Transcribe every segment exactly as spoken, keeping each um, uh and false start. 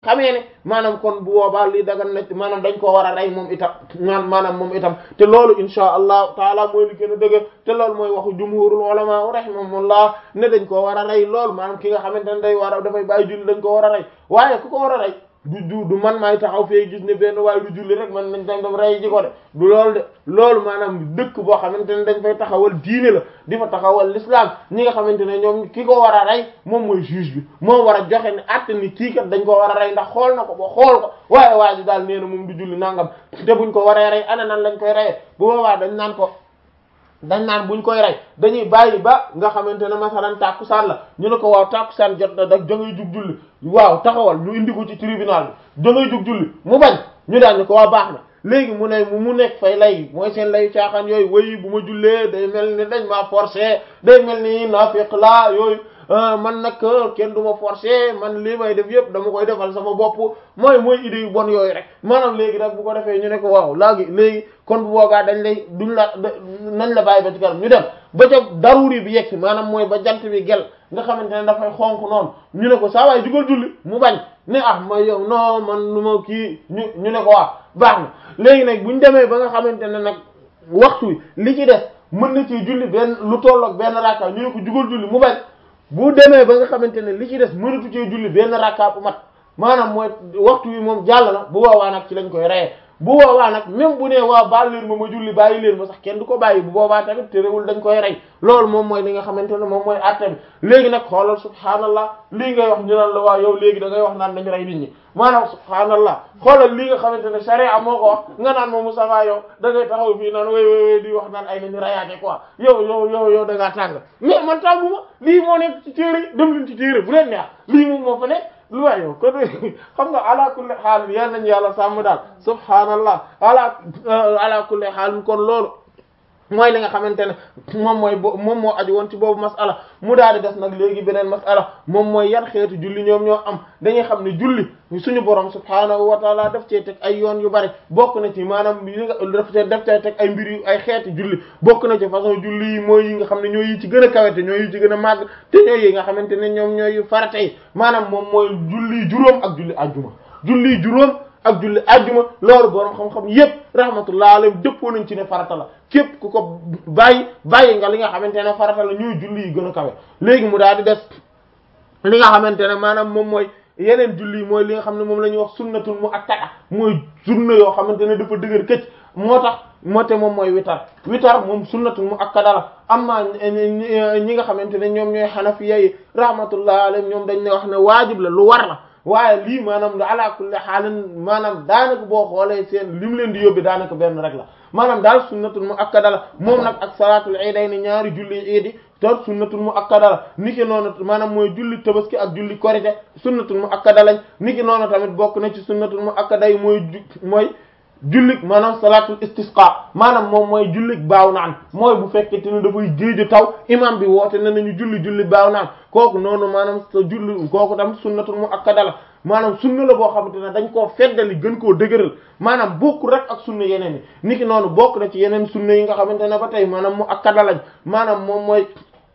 xamee ne maanaam kon bu boobaa lii dagan na maanaam dañ koo war a rey moom itam maanaam moom itam te loolu insha allahu taala mooy li gën a dëgg te loolu mooy waxu jumhurul ulama rahimahumullah ne dañ koo war a rey loolu maanaam ki nga xamante ne day war a dafay bàyyi julli dañ ko war a rey waaye ku ko war a rey du du du man maay taxaw fee gis ne benn waaye du julli rek man nañ dañ dem rey ji ko de du loolu de loolu maanaam dëkk boo xamante ne dañ fay taxawal diine la di fa taxawal l'islam ñi nga xamante ne ñoom ki ko war a rey moom mooy juge bi moom war a joxe ne àtte ni kii kat dañ ko war a rey ndax xool na ko ba xool ko waaye waa ji daal nee na moom du julli nangam te buñ ko waree rey ana nan lañ koy reyee bu boobaa dañ naan ko dañ naan buñ koy rey dañuy bàyyi ba nga xamante ne masalan tàkkusaan la ñu ne ko waaw tàkkusaan jot na dag da ngay jug julli waaw taxawal ñu indi ko ci tribunal bi da ngay jug julli mu bañ ñu daan ñu ko waa baax na léegi mu ne mu nekk fay lay mooy seen layu caaxaan yooyu wayi bu ma jullee day mel ni dañ maa forcé day mel ni naafiq la yooyu man nag kenn du ma forcé man lii may def yëpp dama koy defal sama bopp mooy mooy idée yu bon yooyu rek maanaam léegi nag bu ko defee ñu ne ko waaw laagi léegi kon bu boogaa dañ lay duñ la nañ la bàyyi ba ci kanam ñu dem ba ca daruri bi yegg si maanaam mooy ba jant bi gel nga xamante ne dafay xonk noonu ñu ne ko saa waay jugal julli mu bañ ne ah ma yow non man lu ma kii ñu ñu ne ko waaw baax na léegi nag buñ demee ba nga xamante ne nag waxtu wi li ci des mën na ci julli benn lu tolloog benn rakka ñu ne ko jugal julli mu bañ bu demee ba nga xamante ne li ci des mënatu cee julli benn rakka bu mat maanaam mooy waxtu wi moom jàll na bu boobaa nag ci lañ koy reyee bu boobaa nag même bu nee waa baal leen ma ma julli bàyyi leen ma sax kenn du ko bàyyi bu boobaa tamit terewul dañ koy rey loolu moom mooy li nga xamante ne moom mooy àtte bi léegi nag xoolal subhaanallah lii ngay wax ñu naan la waa yow léegi da ngay wax naan nañ rey nit ñi maanaam subhaanallah xoolal lii nga xamante ne sharia moo ko wax nga naan moom Mustafa yow da ngay taxaw fii naan way way way di wax naan ay nañu reyaate quoi yow yow yow yow da ngaa tàng mais man tànguma lii moo nekk ci téere dem leen ci téere bu leen neex lii moom moo fa nekk lu waay yow kon xam nga ala kulli xaal yal nañu yàlla sàmm daal subhaanallah ala ala kulli xaal kon loolu mooy li nga xamante ne moom mooy bo moom moo aju woon ci boobu masala mu daal di des nag léegi beneen masala moom mooy yan xeetu julli ñoom ñoo am dañuy xam ne julli suñu borom subhaanahu wa taala daf cee teg ay yoon yu bari bokk na ci maanaam yi nga daf cee daf cee teg ay mbir yu ay xeeti julli bokk na ci façon julli yi mooy yi nga xam ne ñooy yi ci gën a kawete ñooy yi ci gën a màgg te ñooy yi nga xamante ne ñoom ñooy yu farata yi maanaam moom mooy julli juróom ak julli ajjuma julli juróom ak julli ajjuma loolu borom xam-xam yépp rahmatullah alayhi dëppoo nañ ci ne farata la képp ku ko bàyyi bàyyi nga li nga xamante ne farata la ñuy julli yi gën a kawe léegi mu daal di des li nga xamante ne maanaam moom mooy yeneen julli yi mooy li nga xam ne moom la ñuy wax sunnatul muakkada mooy sunna yoo xamante ne dafa dëgër këcc moo tax moo te moom mooy witar witar moom sunnatul muakkada la amma ñi nga xamante ne ñoom ñooy xanafiya yi rahmatullah alayhi ñoom dañ ne wax ne waajib la lu war la waaye lii maanaam ala kulli xaalin maanaam daanaka boo xoolee seen li mu leen di yóbbi daanaka benn rek la maanaam daal sunnatul muakkada la moom nag ak salaatul iidayni ñaari julli iidi toog sunnatul muakkada la niki noonu maanaam mooy julli tabaski ak julli korite sunnatul muakkada lañ niki noonu tamit bokk na ci sunnatul muakkada yi mooy mooy jullik maanaam salaatul istisqa maanaam moom mooy jullik baaw naan mooy bu fekkente ne dafay géeju taw imam bi woote na nañu julli julli baaw naan kooku noonu maanaam sa julli kooku tam sunnatul muakkada la maanaam sunna la boo xamante ne dañ koo feddali gën koo dëgëral maanaam bokku rek ak sunna yeneen yi niki noonu bokk na ci yeneen sunna yi nga xamante ne ba tey maanaam muakkada lañ maanaam moom mooy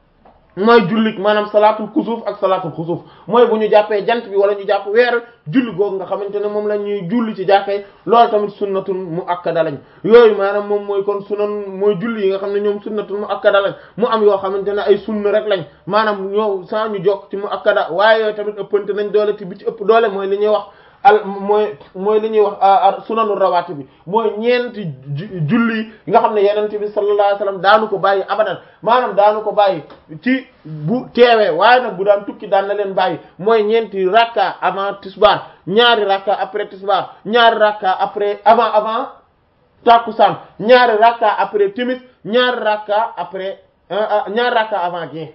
mooy jullik maanaam salaatul kusuuf ak salaatul xusuuf mooy bu ñu jàppee jant bi wala ñu jàpp weer julli googu nga xamante ne moom la ñuy julli ci jàkkay loolu tamit sunnatul muakkada lañ yooyu maanaam moom mooy kon sunan mooy julli yi nga xam ne ñoom sunnatul muakkada lañ mu am yoo xamante ne ay sunna rek lañ maanaam ñoo saa ñu jokk ci muakkada waaye yooyu tamit ëppante nañ doole te bi ci ëpp doole mooy li ñuy wax al mooy mooy li ñuy wax sunanu rawaati bi mooy ñeenti julli nga xam ne yenente bi sallallahu alayhi wasallam daanu ko bàyyi abadan maanaam daanu ko bàyyi ci bu teewee waaye nag bu daan tukki daan na leen bàyyi mooy ñeenti rakka avant tisbaar ñaari rakka après tisbaar ñaari rakka après avant avant takusaan ñaari rakka après timis ñaari rakka après ñaari rakka avant gée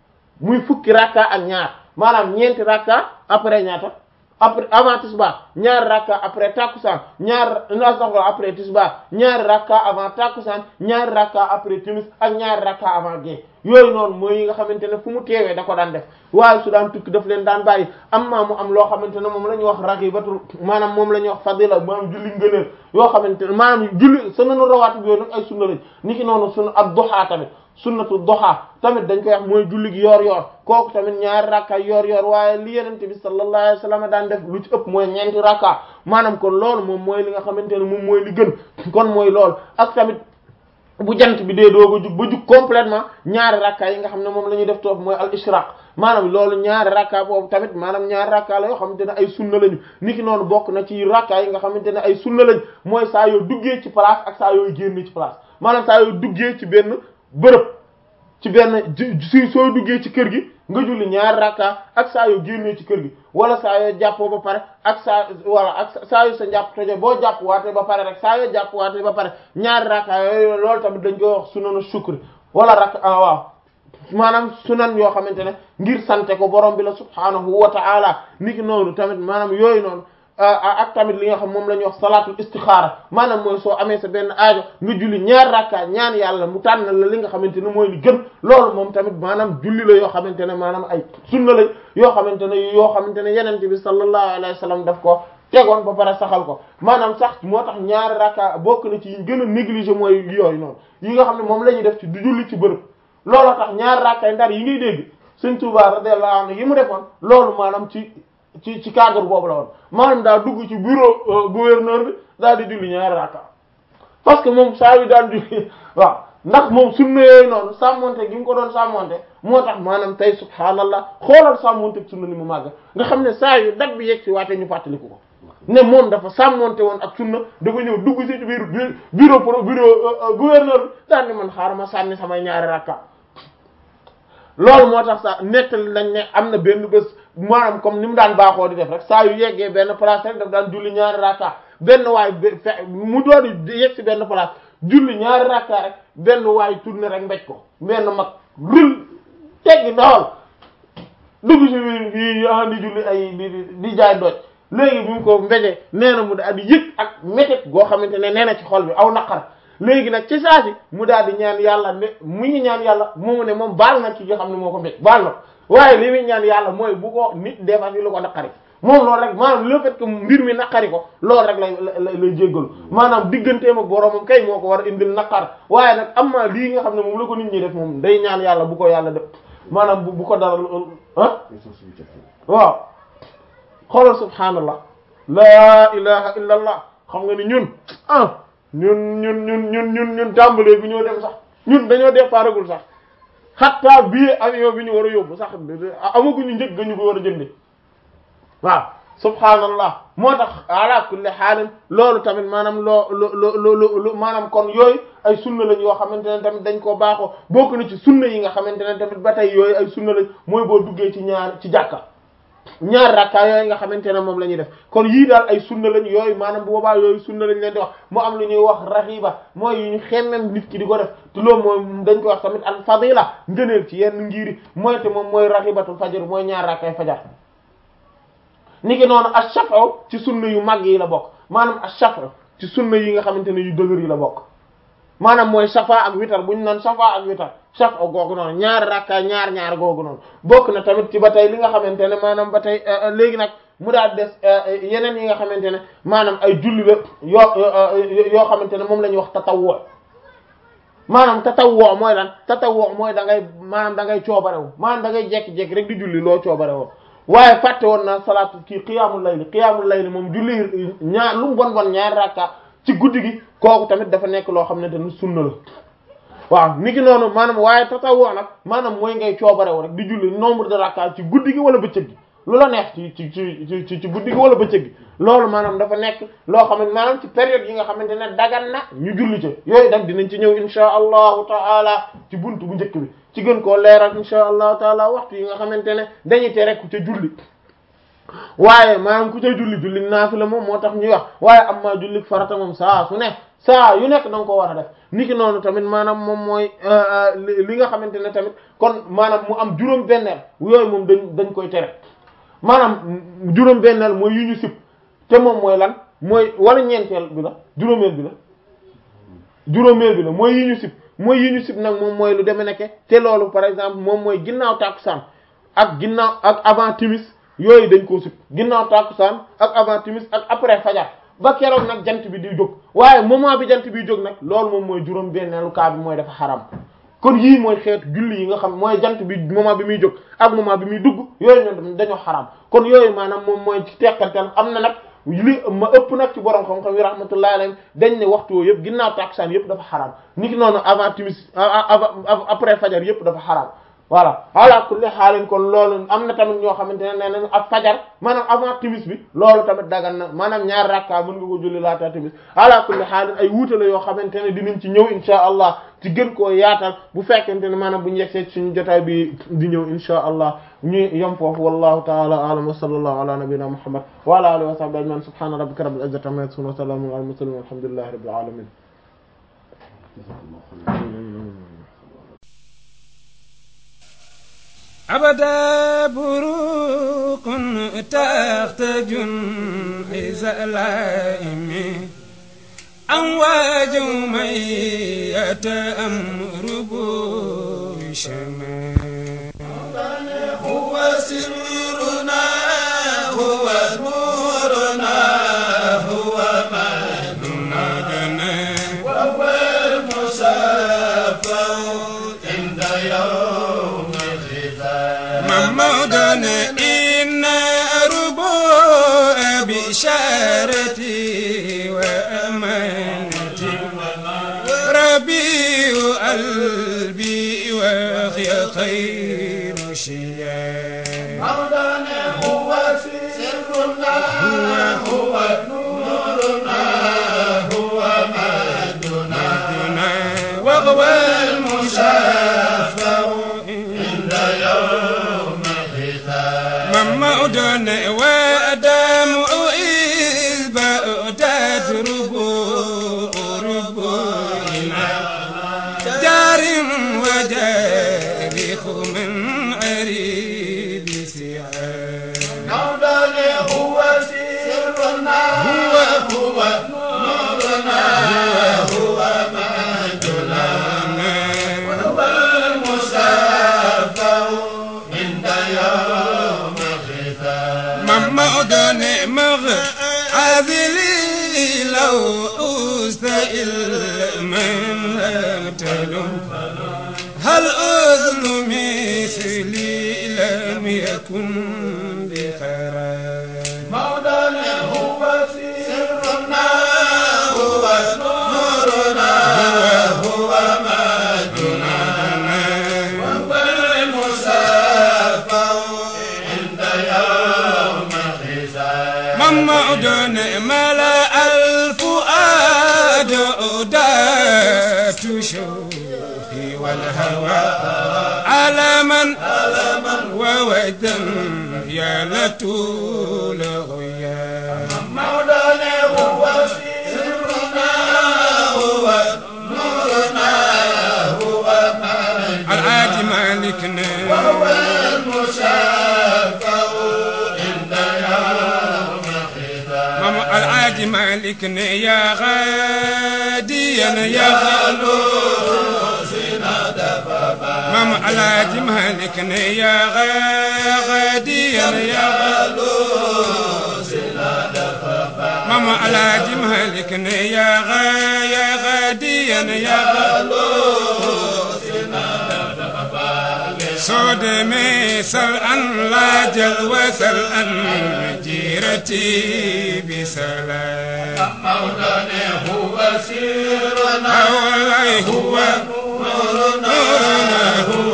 muy fukki rakka ak ñaar maanaam ñeenti rakka après ñaata après avant tisbaar ñaari rakka après takusaan ñaar nasaxla après tisbaar ñaari rakka avant takusaan ñaari rakka après timis ak ñaari rakka avant gée yooyu noonu mooy yi nga xamante ne fu mu teewee da ko daan def waaye su daan tukki daf leen daan bàyyi amma mu am loo xamante ne moom la ñuy wax raxibatul maanaam moom la ñuy wax fadila maanaam julli ngëneel yoo xamante ne maanaam julli sunanu rawaatib yooyu nag ay sunna lañ ni ki noonu sunu ak duha tamit sunnatu duha tamit dañ koy wax mooy julli gi yoor yoor kooku tamit ñaari rakka yoor yoor waaye li yenente bi sallallahu alayhi wasallam daan def lu ci ëpp mooy ñeenti rakka maanaam kon loolu moom mooy li nga xamante ne moom mooy li gën kon mooy loolu ak tamit bu jant bi dee doog a jug ba jug complètement ñaari rakka yi nga xam ne moom la ñuy def toog mooy al ishraq maanaam loolu ñaari rakka boobu tamit maanaam ñaari rakka la yoo xamante ne ay sunna lañu niki noonu bokk na ci rakka yi nga xamante ne ay sunna lañ mooy saa yoo duggee ci place ak saa yoo génnee ci place maanaam saa yoo duggee ci benn bërëb ci benn si soo duggee ci kër gi nga julli ñaari rakka ak saa yoo génnee ci kër gi wala saa yoo jàppoo ba pare ak saa wala ak saa yoo sa njàpp tojo boo jàpp waate ba pare rek saa yoo jàpp waate ba pare ñaari rakka yooyu loolu tamit dañ koy wax sunanu shukri wala rakka ah waaw maanaam sunan yoo xamante ne ngir sante ko borom bi la subhaanahu wa ta'ala niki noonu tamit maanaam yooyu noonu ak tamit li nga xam moom la ñuy wax salaatul istixaara maanaam mooy soo amee sa benn aajo nga julli ñaar rakka ñaan yàlla mu tànnal la li nga xamante ne mooy li gën loolu moom tamit maanaam julli la yoo xamante ne maanaam ay sunna la yoo xamante ne yoo xamante ne yenente bi sallallahu alayhi wa sallam daf ko tegoon ba pare saxal ko maanaam sax moo tax ñaari rakka bokk na ci yi gën a négliger mooy yooyu noonu yi nga xam ne moom la ñuy def ci du julli ci bërëb looloo tax ñaari rakka ndar yi ngay dégg Sëriñ Tuubaa radiyallahu anhu yi mu defoon loolu maanaam ci ci ci cadre boobu la woon maanaam daa dugg ci bureau gouverneur bi daal di julli ñaari rakka parce que moom saa yu daan julli waaw ndax moom sunna yooyu noonu sàmmonte gi mu ko doon sàmmonte moo tax maanaam tey subhaanallah xoolal sàmmonte sunna ni mu màgg nga xam ne saa yu dat bi yegg si waate ñu fàttaliku ko ne moom dafa sàmmonte woon ak sunna dafa ñëw dugg si ci biir bureau pro bureau gouverneur bi daal ni man xaaral ma sànni samay ñaari rakka loolu moo tax sax nettali nañ ne am na benn bés maanaam comme ni mu daan baaxoo di def rek saa yu yeggee benn place rek daf daan julli ñaari rakka benn waay fe mu doon yegg si benn place julli ñaari rakka rek benn waay tourné rek mbéj ko benn mag rul teggi ndawal dugg si biir fii yaa di julli ay di di jaay doj léegi bi mu ko mbéjee nee na mu daal di yëg ak métit goo xamante ne nee na ci xol bi aw naqar léegi nag ci saa si mu daal di ñaan yàlla ne mu ngi ñaan yàlla moomu ne moom baal na ci nga xam ne moo ko mbéj baal na waaye li muy ñaan yàlla mooy bu ko nit defar yi lu ko naqari moom loolu rek maanaam le fait que mbir mi naqari ko loolu rek lay lay lay jéggalu maanaam digganteem ak boromam kay moo ko war a indil naqar waaye nag am na lii nga xam ne moom la ko nit ñi def moom day ñaan yàlla bu ko yàlla def maanaam bu bu ko dara ah waaw xoolal subhaanallah laa ilaha illa allah xam nga ni ñun ah ñun ñun ñun ñun ñun ñun tàmbalee bi ñoo dem sax ñun dañoo départagul sax xatta billet avion bi ñu war a yóbbu sax amaguñu njëg ga ñu ko war a jënde waaw subhaanallah moo tax ala kulli xaalin loolu tamit maanaam loo loo loo loo maanaam kon yooyu ay sunna lañ yoo xamante ne tamit dañ koo baaxoo bokk na ci sunna yi nga xamante ne tamit ba tey yooyu ay sunna lañ mooy boo duggee ci ñaar ci jàkka ñaar rakka yooyu nga xamante ne moom la ñuy def kon yii daal ay sunna lañ yooyu maanaam bu boobaa yooyu sunna lañ leen di wax mu am lu ñuy wax raxiba mooy yu ñu xemmem nit ki di ko def te loolu mooy dañ ko wax tamit al fadila ngëneel ci yenn ngiri mooy te moom mooy raxibatul fajar mooy ñaar rakkay fajar niki noonu ash-shaf'u ci sunna yu mag yi la bokk maanaam ash-shaf'u ci sunna yi nga xamante ne yu dëgër yi la bokk maanaam mooy safa ak witar bu ñu naan safa ak witar shaf'u googu noonu ñaar rakka ñaar ñaar googu noonu bokk na tamit ci ba tey li nga xamante ne maanaam ba tey léegi nag mu daal des yeneen yi nga xamante ne maanaam ay julli la yoo yoo xamante ne moom la ñuy wax tatawwu maanaam tatawwu mooy lan tatawwu mooy da ngay maanaam da ngay coobarewu maanaam da ngay jekki-jekki rek di julli loo coobarewoo waaye fàtte woon naa salaatu kii qiyaamul layli qiyaamul layli moom julli ñaar lu mu bon bon ñaar rakka ci guddi gi kooku tamit dafa nekk loo xam ne te sunna la waaw niki noonu maanaam waaye tatawwu nag maanaam mooy ngay coobarewu rek di julli nombre de rakka ci guddi gi wala bëccëg gi lu la neex ci ci ci ci ci guddi gi wala bëccëg gi loolu maanaam dafa nekk loo xam ne maanaam ci période yi nga xamante ne dagan na ñu julli ci yooyu nag dinañ ci ñëw insha allahu taala ci buntu bu njëkk bi ci gën koo leeral insha allahu taala waxtu yi nga xamante ne dañuy tere ku ca julli waaye maanaam ku ca julli julli naafila moom moo tax ñuy wax waaye am maa julli farata moom saa su ne saa yu nekk da nga ko war a def niki noonu tamit maanaam moom mooy li nga xamante ne tamit kon maanaam mu am juróom benneel yooyu moom dañ dañ koy tere maanaam juróom benneel mooy yu ñu sib te moom mooy lan mooy wala ñeenteel bi la juróomeel bi la juróomeel bi la mooy yi ñu sib mooy yi ñu sib nag moom mooy lu deme nekke te loolu par exemple moom mooy ginnaaw tàkkusaan ak ginnaaw ak avant timis yooyu dañ koo sib ginnaaw tàkkusaan ak avant timis ak après fajar ba keroog nag jant bi di jóg waaye moment bi jant bi jóg nag loolu moom mooy juróom benneelu kaa bi mooy dafa xaram kon yii mooy xeetu julli yi nga xam mooy jant bi moment bi muy jóg ak moment bi muy dugg yooyu ñoom dañoo xaraam kon yooyu maanaam moom mooy ci tekkantal am na nag li ma ëpp nag ci borom xam-xam yi rahmatullahi alayhim dañ ne waxtu woo yëpp ginnaaw takusaan yëpp dafa xaraam niki noonu avant timis avant après fajar yëpp dafa xaraam voilà ala kulli xaalin kon loolu am na tamit ñoo xamante ne nee nañ ak fajar maanaam avant timis bi loolu tamit dagan na maanaam ñaar rakka mën nga ko julli laata timis ala kulli xaalin ay wuute la yoo xamante ne dinañ ci ñëw insha allah ci gën koo yaatal bu fekkente ne maanaam bu ñu yegsee ci suñu jotaay bi di ñëw insha allah ñu yom foofu wallahu ta'ala a'lam wa sallallahu ala nabiyyina muhammad wa ala alihi wa sahbihi ajma'in subhana rabbika rabbil izzati amma yasifun wa salamun ala mursalin walhamdulillahi rabbil alamin أبدا بروق تحت جنحز العائم أمواج ميت أمر بوشما هو سرنا هو نورنا هو مدنا وهو المصافى عند يوم محمود إن ربوء بشارتي وأمانتي ربيع قلبي وخي خير شيء مولانا هو سرنا هو نورنا هو مدنا وهو المشافع عند يوم محمود وأدم إذ بأتت ربوع ربوعنا جار وجارخ من عريب سعاد مولانا هو سرنا هو هو نورنا هو مدنا وهو المشافع عند يوم محمود مغ عذلي لو أستئل من أتلم هل أذل مثلي لم يكن بخير مولانا هو سرنا هو نورنا هو مدنا وهو المصافى عند يوم محمود ملأ الفؤاد أداة شوقي والهوى علما وودا يا لطول غيا مولانا هو سرنا هو نورنا هو مدنا العاج مالكنا وهو المشافع عند يوم ماما العاج مالكنا يا غاديا يا غالو ماما العاج مالكنا يا غاديا يا غالو ماما العاج مالكنا يا غا يا غاديا يا غالو سود مثل أن لا جل وسل أن جيرتي بسلام مولانا هو سيرنا والله هو نورنا هو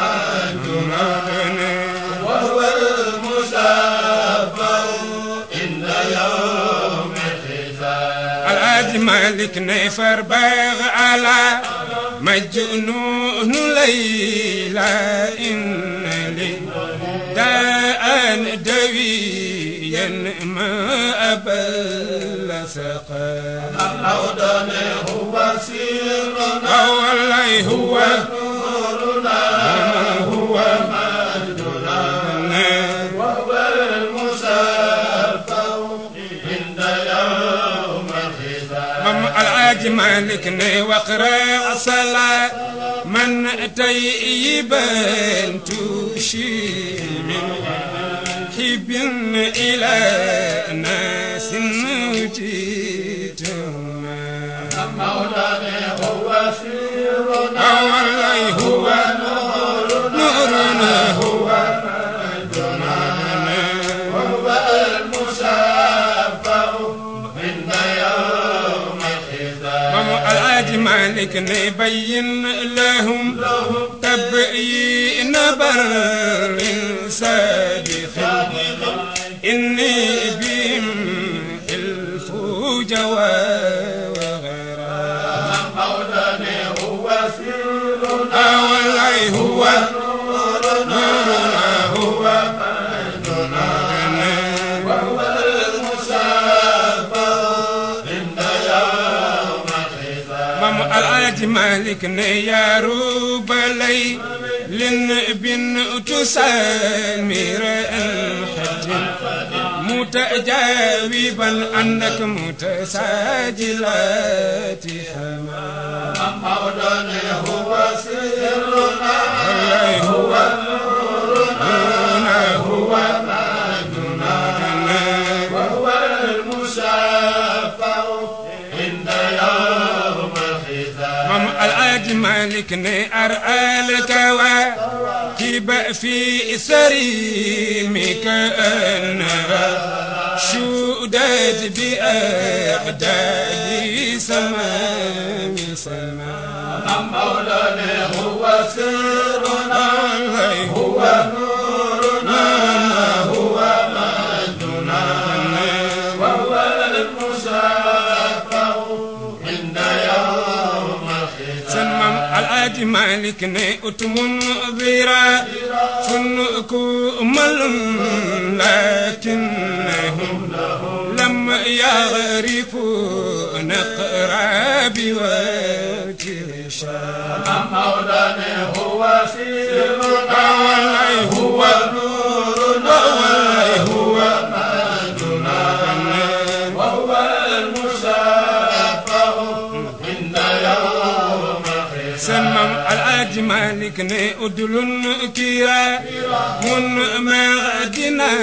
مدنا وهو المشافع عند يوم الحساب العاج مالك نفر باغ على مجنون ليلى إن لي داء دويا ما أبل سقا مولانا هو سرنا والله هو نورنا هو مجدنا وهو المشافع عند يوم الحساب العاج مالكنا واقرأ صلاة من طيبا تشير من حب إلى ناس جئتما مولانا هو سرنا والله مالك نبين لهم تبيين بر سابق إني بهم حلف جواب وغيرها مولانا هو سرنا والله هو نورنا هو مجدنا وهو المشافع عند يوم الحساب مام الحاج مالك يا روبلي لن بن تسامر الحج متجاوبا عنك متساجلات حمام مولانا هو سرنا هو نورنا هو مجدنا وهو المشافع عند يوم الحساب مام الحاج مالك أرأى الكواكب في سريمك أنها شودت بأعداد سمام سمام مولانا هو سرنا هو نورنا هو مجدنا وهو المشافع عند يوم الحساب سمم الحاج مالك أتم ذرا فنكم لكنهم لم يعرفوا نقرا بوجه شام مولانا هو سرنا والله هو نورنا والله هو مجدنا وهو المشافع عند يوم الحساب سمم الحاج مالك أدل كرا من معدنا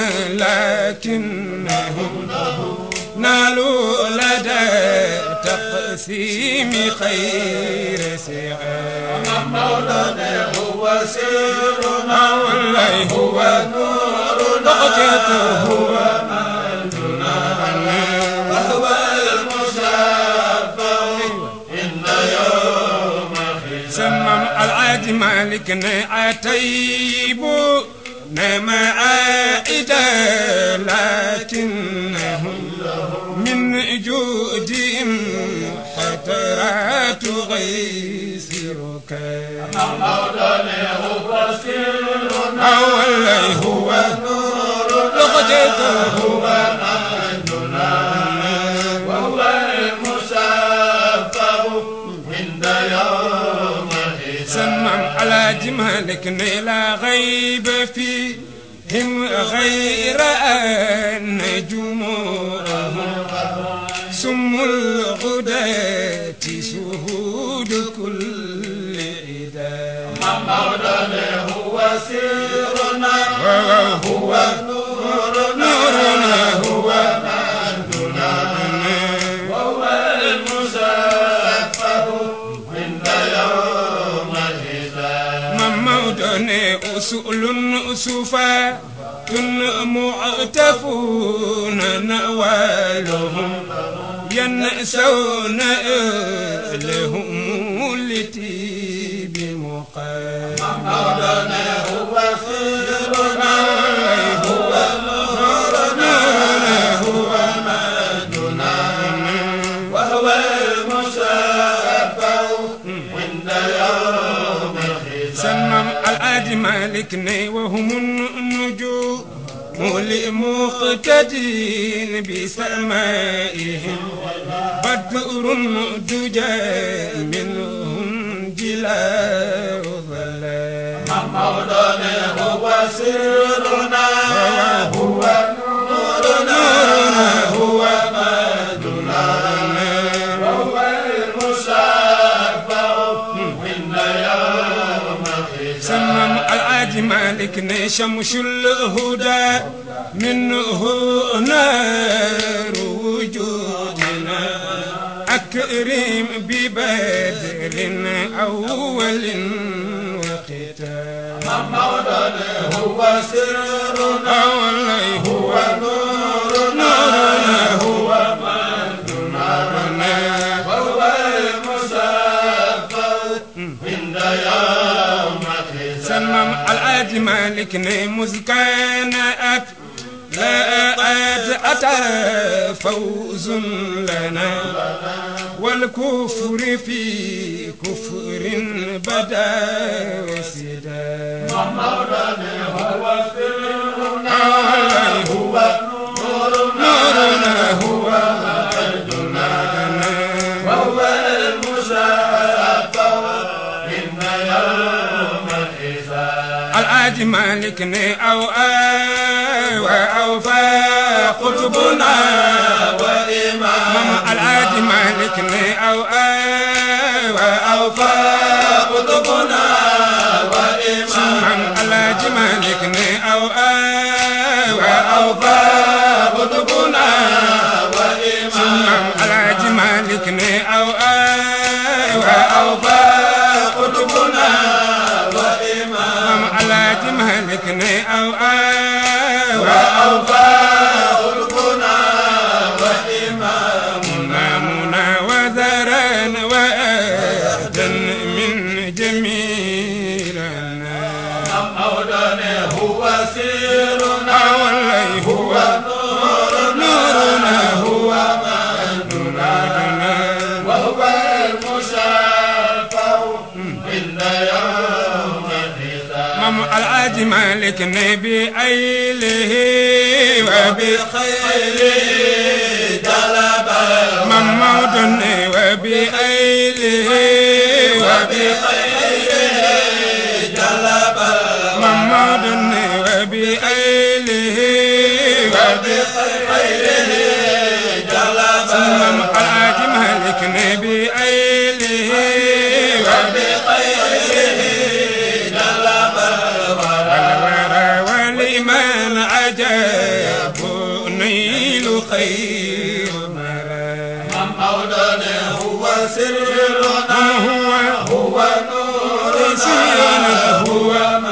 لكنهم نالوا لدى تقسيم خير سعاد مولانا هو سرنا والله هو نورنا هو مجدنا وهو المشافع عند يوم الحساب سمم الحاج مالك عتيب نما عائدا لكنهم من جودهم حترات غيثرك مولانا هو سرنا والله هو لغجته هو مجدنا وهو المشافع عند يوم الحساب سمم على جمالك لا غيب فيهم غير أن جموعهم سم الغداة شهود كل عدا مولانا هو سرنا هو نورنا هو مجدنا وهو المشافع عند يوم الحساب ممودن أسؤل أسفا معتفون نوالهم ينسون لهم التي بمقام مولانا هو سرنا هو نورنا هو مجدنا وهو المشافع عند يوم الحساب سمم الحاج مالك وهم النجوم لمقتدين بسمائهم بدر دجى منهم جلاء ظلام مولانا هو سرنا هو نورنا هو مجدنا وهو المشافع عند يوم الحساب سمم الحاج مالك شمس الهدى منه نار وجودنا أكرم ببدر أول وختام مولانا هو سرنا والله هو نورنا هو مجدنا وهو المشافع الحاج مالك مسكن أت لقد أتى فوز لنا والكفر في كفر بدا وسدا مولانا هو سرنا هو نورنا هو مجدنا وهو المشافع إن يوم الحساب الحاج مالك أو أو أو قطبنا وإمام الحاج مالك أو أو أو قطبنا وإمام الحاج مالك أو أو أو قطبنا وإمام الحاج مالك أو أو أو قطبنا وإمام الحاج مالك أو أو أو قطبنا وإمامنا مناوذرا وأهدا من جميلنا مولانا هو سيرنا والله هو نورنا هو مجدنا وهو المشافع عند يوم الحساب مم الحاج مالك بأيله وبخيله جلب محمود وبأيله وبخيره جلب محمود وبأيله وبخيره جلب مم الحاج مالك بأيله وبخيره جلب والورى ولمن عجب نيل خير مرام مولانا هو سرنا هو هو نورنا هو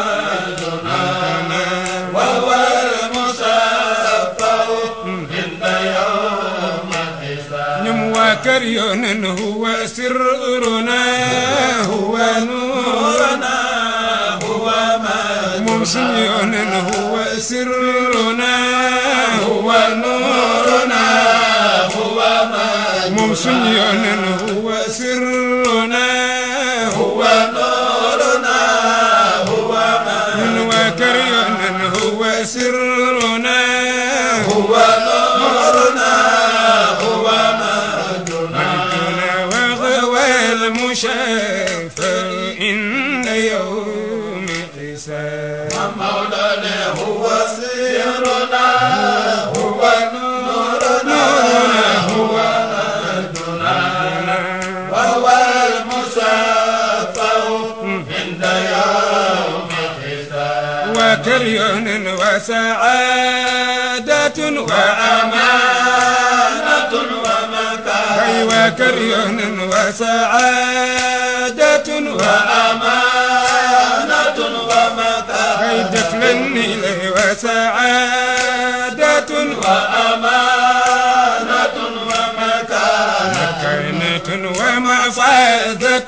مجدنا وهو المشفع عند يوم الحساب نم وكريون هو سرنا هو نورنا هو ممسيون هو سرنا هو نورنا هو ممسيون هو سرنا هو نورنا هو من وكريون هو سرنا هو نورنا هو مجدنا وهو المشافع عند يوم الحساب مولانا هو سرنا هو نورنا هو مجدنا وهو المشفع عند يوم الحساب وكريون وسعادة وأمانة ومكان أي وكريون وسعادة وأمانة ومكان أي دفل النيل وسعادة وأمانة ومكان مكانة ومفازة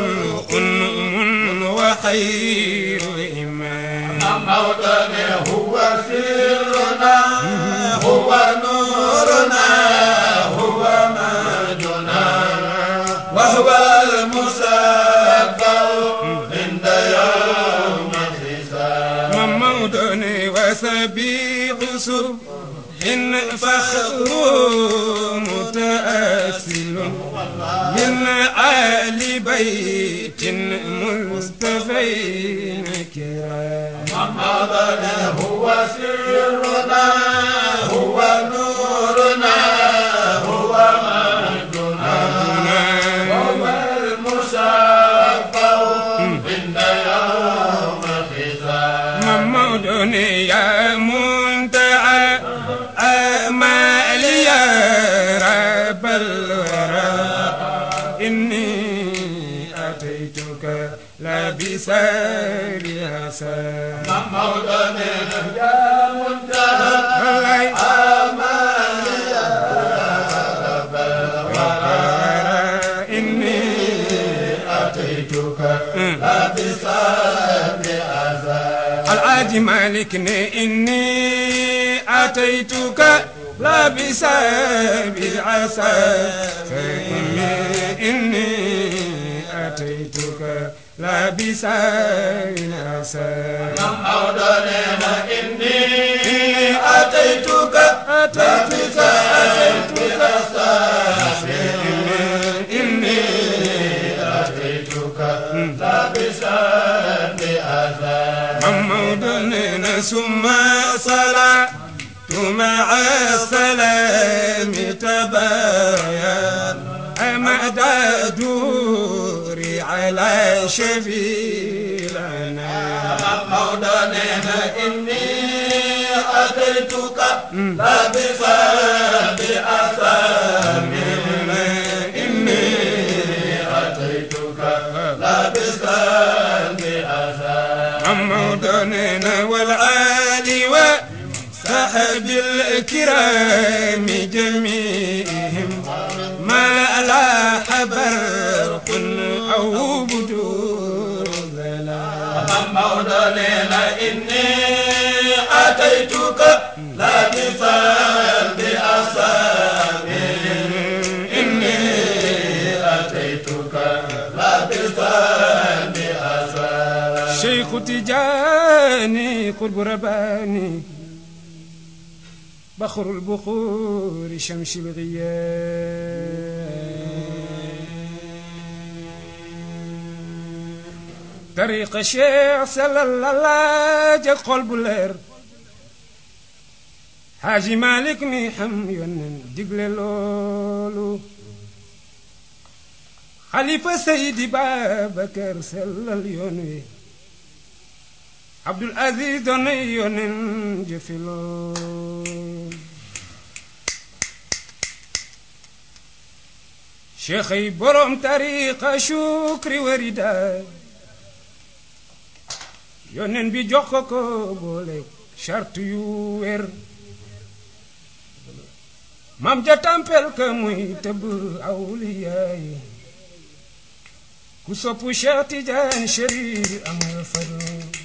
أنم وخير إمام مولانا هو سرنا هو نورنا هو مجدنا وهو المشفع عند يوم الحساب ممودني وسبيح سبح فخر متأسل من آل بيت مصطفين كرام مولانا هو سرنا هو نورنا هو مجدنا وهو المشفع عند يوم الحساب ممودني يا منتهى آمالي يا رب الورى إني أتيتك لابسا لحسن مولانا يا منتهى آمالي يا رب الورى إني أتيتك لابسا بأزار Haji Malik ne inni ataytuka labisa bil asa fa inni inni ataytuka labisa bil asa Maudana inni ataytuka ataytuka ataytuka inni ataytuka labisa bil asa Maudana summa sala مع السلام تباين أمد دوري على شفيلنا مولانا إني أتيتك لابسا بأسام إني أتيتك لابسا بأسام مولانا والعالي صاحب الكرام جميعهم ما لا برق أو بدور ظلام مولانا إني أتيتك لابسا بأسام إني أتيتك لابسا بأسام شيخ تجاني قرب رباني بخر البخور شمس الغياب طريق الشيخ صلى الله قلب لير حاجي مالك مي حم يونن ديغل لولو خليفة سيدي بابكر صلى اليوني عبد العزيز دون يونن جفلو شيخي بروم طريقة شكري وردا يونن بي جوخكو بولك شرط يوير مام جا تامبل كموي تب أولياي كسوبو شيخ تيجان شرير أم فدو